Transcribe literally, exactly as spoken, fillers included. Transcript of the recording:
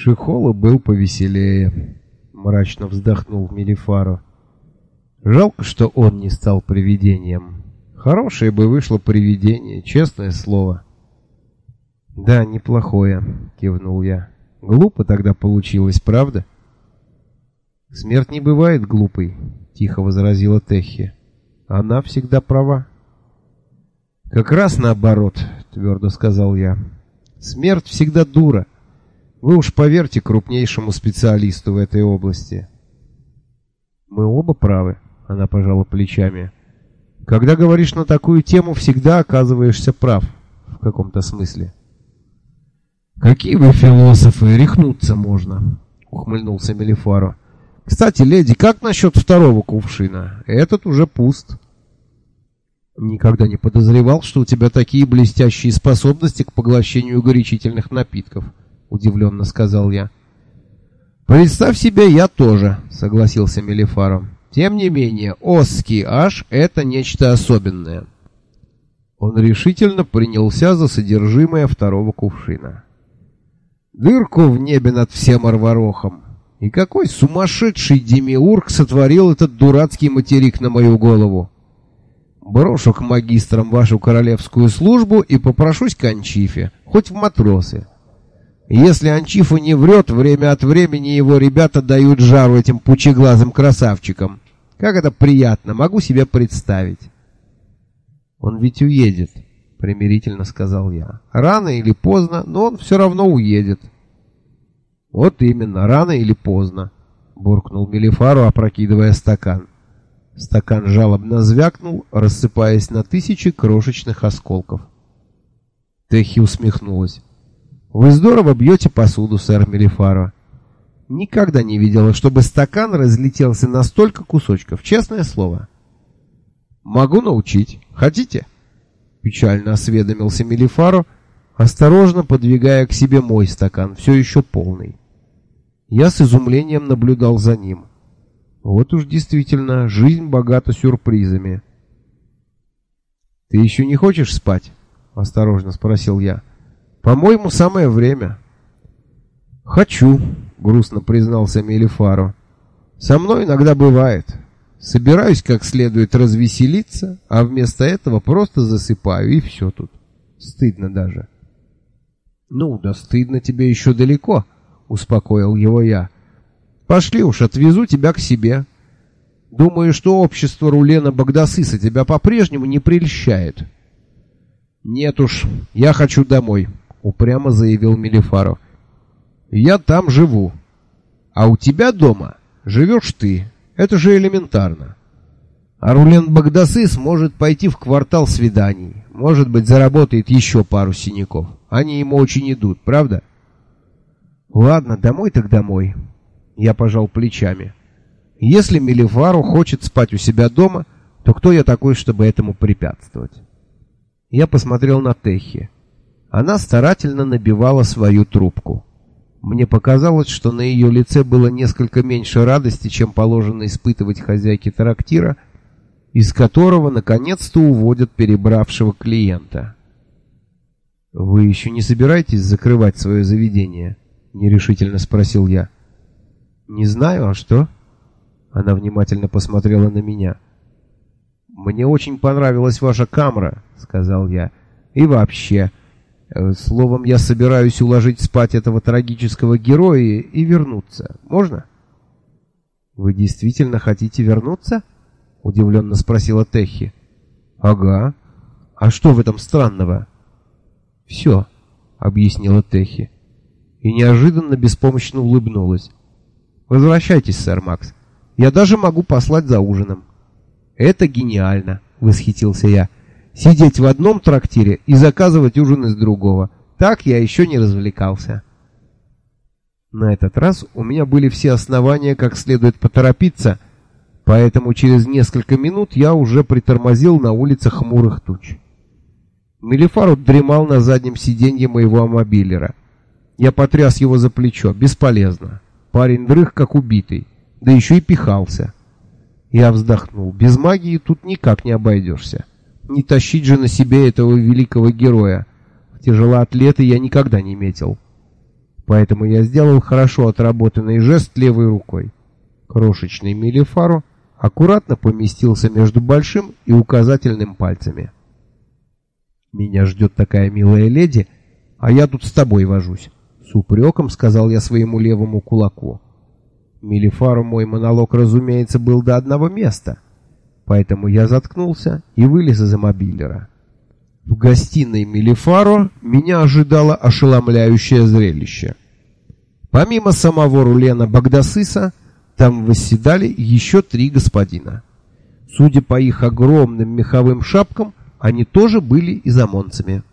Шихолу был повеселее, мрачно вздохнул Мелифаро. Жалко, что он не стал привидением. Хорошее бы вышло привидение, честное слово. Да, неплохое, кивнул я. Глупо тогда получилось, правда? Смерть не бывает глупой, тихо возразила Техи. Она всегда права. Как раз наоборот, твердо сказал я. Смерть всегда дура. Вы уж поверьте крупнейшему специалисту в этой области. Мы оба правы, она пожала плечами. Когда говоришь на такую тему, всегда оказываешься прав в каком-то смысле. Какие вы философы, рехнуться можно, ухмыльнулся Мелифаро. Кстати, леди, как насчет второго кувшина? Этот уже пуст. Никогда не подозревал, что у тебя такие блестящие способности к поглощению горячительных напитков, удивленно сказал я. Представь себе, я тоже, согласился Мелифаро. Тем не менее, Осский аж — это нечто особенное. Он решительно принялся за содержимое второго кувшина. Дырку в небе над всем Арварохом. И какой сумасшедший демиург сотворил этот дурацкий материк на мою голову. Брошу к магистрам вашу королевскую службу и попрошусь к Анчифе, хоть в матросы. Если Анчифу не врет, время от времени его ребята дают жару этим пучеглазым красавчикам. Как это приятно, могу себе представить. Он ведь уедет, примирительно сказал я. Рано или поздно, но он все равно уедет. Вот именно, рано или поздно, буркнул Мелифаро, опрокидывая стакан. Стакан жалобно звякнул, рассыпаясь на тысячи крошечных осколков. Техи усмехнулась. Вы здорово бьете посуду, сэр Мелифаро. Никогда не видела, чтобы стакан разлетелся на столько кусочков, честное слово. Могу научить. Хотите? Печально осведомился Мелифаро, осторожно подвигая к себе мой стакан, все еще полный. Я с изумлением наблюдал за ним. Вот уж действительно, жизнь богата сюрпризами. «Ты еще не хочешь спать?» — осторожно спросил я. «По-моему, самое время». «Хочу», — грустно признался Мелифаро. «Со мной иногда бывает. Собираюсь как следует развеселиться, а вместо этого просто засыпаю, и все тут. Стыдно даже». «Ну, да стыдно тебе еще далеко», — успокоил его я. «Пошли уж, отвезу тебя к себе. Думаю, что общество Рулена Багдасыса тебя по-прежнему не прельщает». «Нет уж, я хочу домой», — упрямо заявил Мелифаро. «Я там живу. А у тебя дома живешь ты. Это же элементарно. А Рулен Багдасыс может пойти в квартал свиданий. Может быть, заработает еще пару синяков. Они ему очень идут, правда?» «Ладно, домой так домой». Я пожал плечами. Если Мелифаро хочет спать у себя дома, то кто я такой, чтобы этому препятствовать? Я посмотрел на Техи. Она старательно набивала свою трубку. Мне показалось, что на ее лице было несколько меньше радости, чем положено испытывать хозяйке трактира, из которого наконец-то уводят перебравшего клиента. «Вы еще не собираетесь закрывать свое заведение?» — нерешительно спросил я. «Не знаю, а что?» Она внимательно посмотрела на меня. «Мне очень понравилась ваша камера», — сказал я. «И вообще, э, словом, я собираюсь уложить спать этого трагического героя и вернуться. Можно?» «Вы действительно хотите вернуться?» — удивленно спросила Техи. «Ага. А что в этом странного?» «Все», — объяснила Техи. И неожиданно беспомощно улыбнулась. «Возвращайтесь, сэр Макс. Я даже могу послать за ужином». «Это гениально», — восхитился я. «Сидеть в одном трактире и заказывать ужин из другого. Так я еще не развлекался». На этот раз у меня были все основания как следует поторопиться, поэтому через несколько минут я уже притормозил на улице хмурых туч. Мелифаро дремал на заднем сиденье моего мобилера. Я потряс его за плечо. Бесполезно. Парень дрых, как убитый. Да еще и пихался. Я вздохнул. Без магии тут никак не обойдешься. Не тащить же на себе этого великого героя. В тяжелоатлеты я никогда не метил. поэтому я сделал хорошо отработанный жест левой рукой. Крошечный Мелифаро аккуратно поместился между большим и указательным пальцами. «Меня ждет такая милая леди, а я тут с тобой вожусь», — с упреком сказал я своему левому кулаку. Мелифаро мой монолог, разумеется, был до одного места, поэтому я заткнулся и вылез из мобилера. В гостиной Мелифаро меня ожидало ошеломляющее зрелище. Помимо самого Рулена Багдасыса, там восседали еще три господина. Судя по их огромным меховым шапкам, они тоже были изамонцами.